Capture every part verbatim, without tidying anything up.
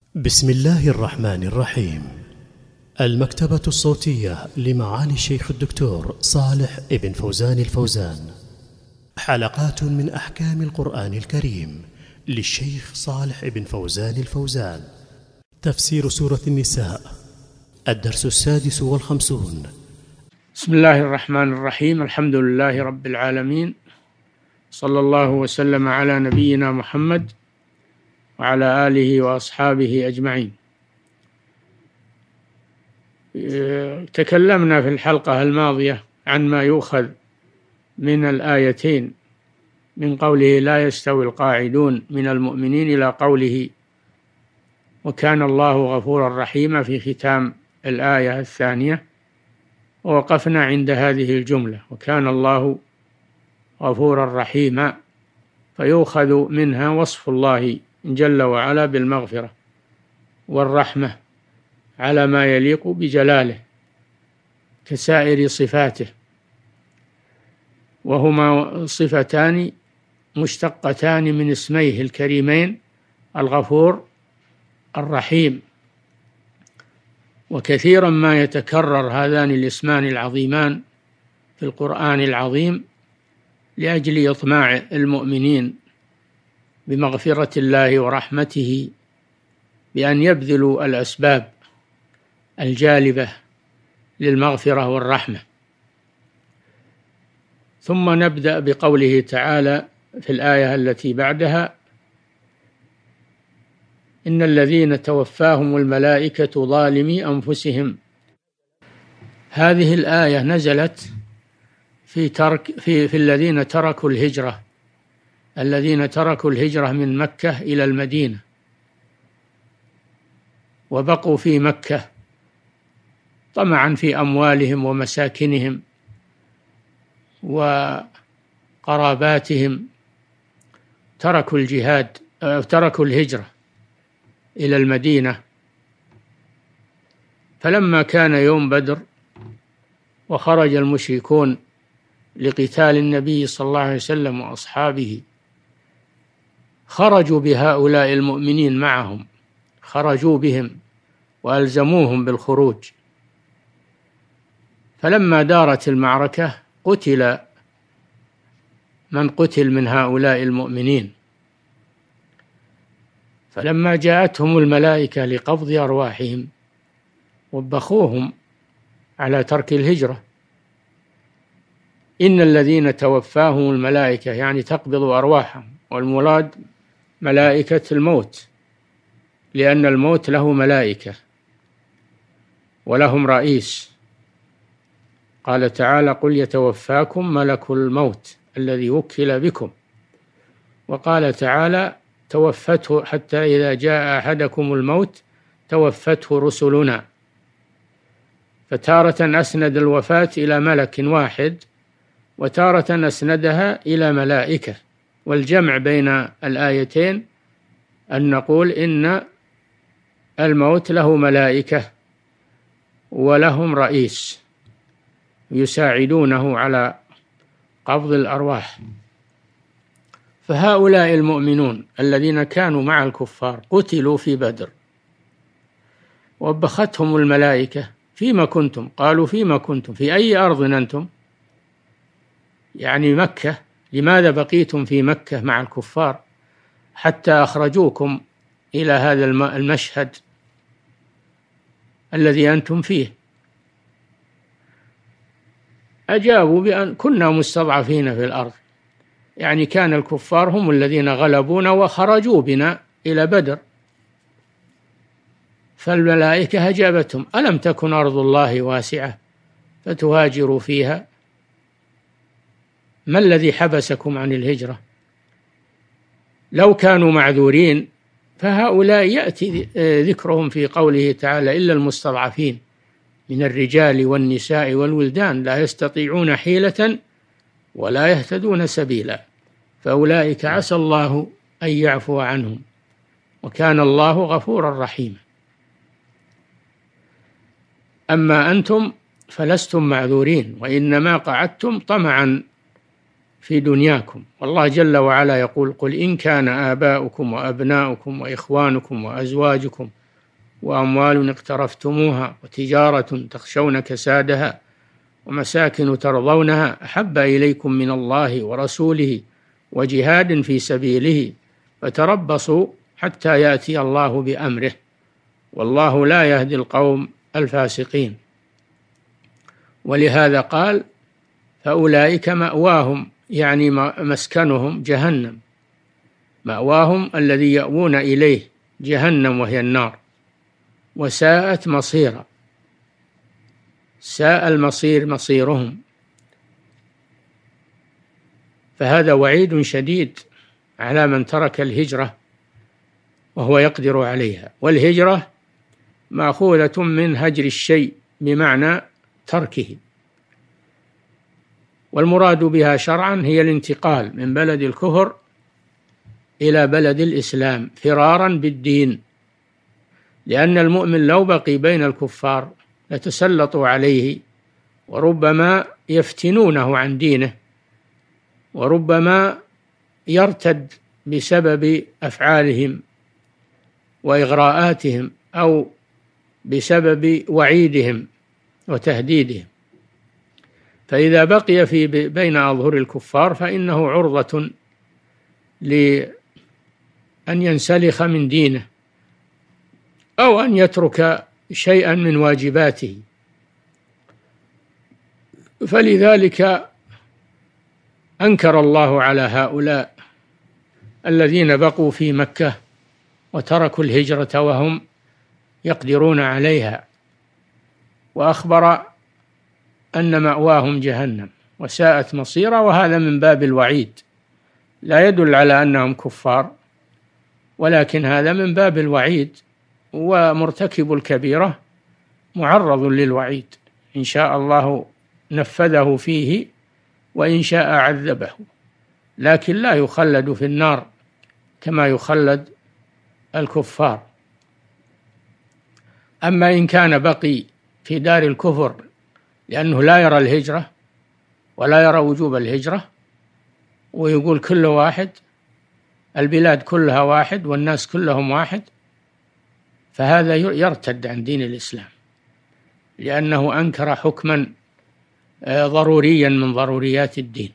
بسم الله الرحمن الرحيم. المكتبة الصوتية لمعالي الشيخ الدكتور صالح ابن فوزان الفوزان، حلقات من أحكام القرآن الكريم للشيخ صالح ابن فوزان الفوزان. تفسير سورة النساء، الدرس السادس والخمسون. بسم الله الرحمن الرحيم. الحمد لله رب العالمين، صلى الله وسلم على نبينا محمد وعلى آله وأصحابه أجمعين. تكلمنا في الحلقة الماضية عن ما يؤخذ من الآيتين من قوله لا يستوي القاعدون من المؤمنين إلى قوله وكان الله غفورا رحيما في ختام الآية الثانية، ووقفنا عند هذه الجملة وكان الله غفورا رحيما، فيؤخذ منها وصف الله جل وعلا بالمغفرة والرحمة على ما يليق بجلاله كسائر صفاته، وهما صفتان مشتقتان من اسميه الكريمين الغفور الرحيم. وكثيرا ما يتكرر هذان الاسمان العظيمان في القرآن العظيم لأجل إطماع المؤمنين بمغفرة الله ورحمته بأن يبذلوا الأسباب الجالبة للمغفرة والرحمة. ثم نبدأ بقوله تعالى في الآية التي بعدها إن الذين توفاهم الملائكة ظالمي أنفسهم. هذه الآية نزلت في ترك في, في الذين تركوا الهجرة الذين تركوا الهجرة من مكة إلى المدينة وبقوا في مكة طمعا في أموالهم ومساكنهم وقراباتهم، تركوا الجهاد تركوا الهجرة إلى المدينة. فلما كان يوم بدر وخرج المشركون لقتال النبي صلى الله عليه وسلم وأصحابه، خرجوا بهؤلاء المؤمنين معهم، خرجوا بهم وألزموهم بالخروج. فلما دارت المعركة قتل من قتل من هؤلاء المؤمنين، فلما جاءتهم الملائكة لقبض أرواحهم وبخوهم على ترك الهجرة. إن الذين توفاهم الملائكة يعني تقبض أرواحهم، والمراد ملائكة الموت، لأن الموت له ملائكة ولهم رئيس. قال تعالى قل يتوفاكم ملك الموت الذي وكل بكم. وقال تعالى توفته حتى إذا جاء أحدكم الموت توفته رسلنا. فتارة أسند الوفاة إلى ملك واحد، وتارة أسندها إلى ملائكة. والجمع بين الآيتين أن نقول إن الموت له ملائكة ولهم رئيس يساعدونه على قبض الأرواح. فهؤلاء المؤمنون الذين كانوا مع الكفار قتلوا في بدر، وبختهم الملائكة فيما كنتم؟ قالوا فيما كنتم؟ في أي أرض أنتم؟ يعني مكة. لماذا بقيتم في مكة مع الكفار حتى أخرجوكم إلى هذا المشهد الذي أنتم فيه؟ أجابوا بأن كنا مستضعفين في الأرض، يعني كان الكفار هم الذين غلبونا وخرجوا بنا إلى بدر. فالملائكة أجابتهم ألم تكن أرض الله واسعة فتهاجروا فيها؟ ما الذي حبسكم عن الهجرة؟ لو كانوا معذورين فهؤلاء يأتي ذكرهم في قوله تعالى إلا المستضعفين من الرجال والنساء والولدان لا يستطيعون حيلة ولا يهتدون سبيلا، فأولئك عسى الله أن يعفو عنهم وكان الله غفورا رحيما. أما أنتم فلستم معذورين، وإنما قعدتم طمعا في دنياكم. والله جل وعلا يقول قل إن كان آباؤكم وأبناؤكم وإخوانكم وأزواجكم وأموال اقترفتموها وتجارة تخشون كسادها ومساكن ترضونها أحب إليكم من الله ورسوله وجهاد في سبيله فتربصوا حتى يأتي الله بأمره والله لا يهدي القوم الفاسقين. ولهذا قال فأولئك مأواهم، يعني مسكنهم جهنم، مأواهم الذي يأوون إليه جهنم وهي النار، وساءت مصيرا، ساء المصير مصيرهم. فهذا وعيد شديد على من ترك الهجرة وهو يقدر عليها، والهجرة مأخوذة من هجر الشيء بمعنى تركه، والمراد بها شرعا هي الانتقال من بلد الكفر إلى بلد الإسلام فرارا بالدين، لأن المؤمن لو بقي بين الكفار يتسلطوا عليه وربما يفتنونه عن دينه، وربما يرتد بسبب أفعالهم وإغراءاتهم أو بسبب وعيدهم وتهديدهم. فإذا بقي في بين أظهر الكفار فإنه عرضة لأن ينسلخ من دينه أو أن يترك شيئا من واجباته. فلذلك أنكر الله على هؤلاء الذين بقوا في مكة وتركوا الهجرة وهم يقدرون عليها، وأخبر أن مأواهم جهنم وساءت مصيرا، وهذا من باب الوعيد، لا يدل على أنهم كفار، ولكن هذا من باب الوعيد، ومرتكب الكبيرة معرض للوعيد، إن شاء الله نفذه فيه وإن شاء عذبه، لكن لا يخلد في النار كما يخلد الكفار. أما إن كان بقي في دار الكفر لأنه لا يرى الهجرة ولا يرى وجوب الهجرة، ويقول كل واحد، البلاد كلها واحد والناس كلهم واحد، فهذا يرتد عن دين الإسلام، لأنه أنكر حكما ضروريا من ضروريات الدين.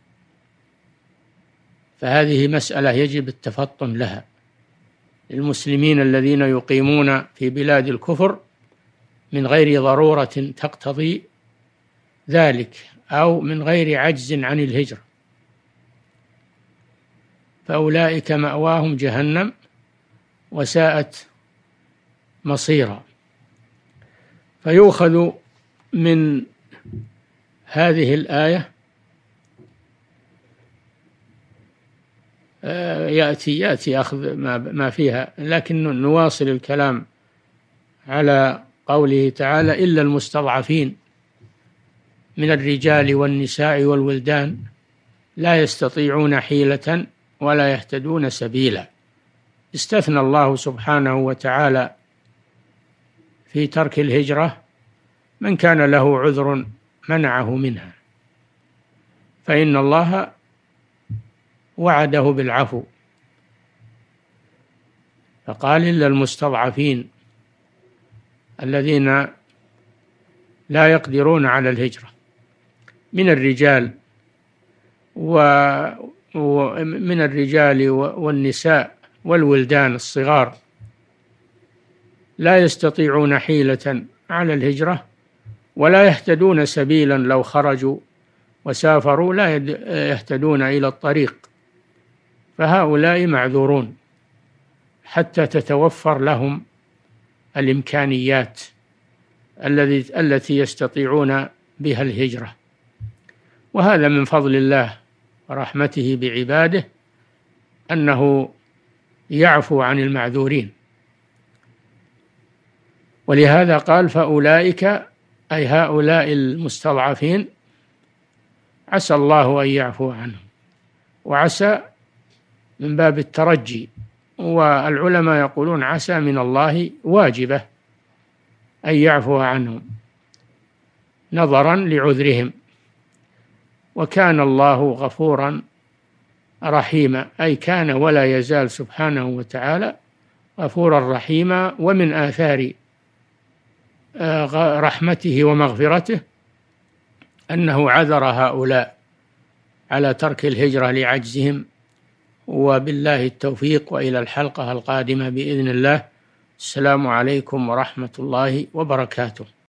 فهذه مسألة يجب التفطن لها للمسلمين الذين يقيمون في بلاد الكفر من غير ضرورة تقتضي ذلك أو من غير عجز عن الهجرة. فأولئك مأواهم جهنم وساءت مصيرا. فيؤخذ من هذه الآية يأتي يأتي أخذ ما فيها، لكن نواصل الكلام على قوله تعالى إلا المستضعفين من الرجال والنساء والولدان لا يستطيعون حيلة ولا يهتدون سبيلا. استثنى الله سبحانه وتعالى في ترك الهجرة من كان له عذر منعه منها، فإن الله وعده بالعفو، فقال إلا المستضعفين الذين لا يقدرون على الهجرة من الرجال ومن الرجال والنساء والولدان الصغار لا يستطيعون حيلة على الهجرة ولا يهتدون سبيلا، لو خرجوا وسافروا لا يهتدون إلى الطريق، فهؤلاء معذورون حتى تتوفر لهم الإمكانيات التي يستطيعون بها الهجرة. وهذا من فضل الله ورحمته بعباده أنه يعفو عن المعذورين. ولهذا قال فأولئك أي هؤلاء المستضعفين عسى الله أن يعفو عنهم، وعسى من باب الترجي، والعلماء يقولون عسى من الله واجبة أن يعفو عنهم نظرا لعذرهم، وكان الله غفورا رحيما، أي كان ولا يزال سبحانه وتعالى غفورا رحيما. ومن آثار رحمته ومغفرته أنه عذر هؤلاء على ترك الهجرة لعجزهم. وبالله التوفيق، وإلى الحلقة القادمة بإذن الله. السلام عليكم ورحمة الله وبركاته.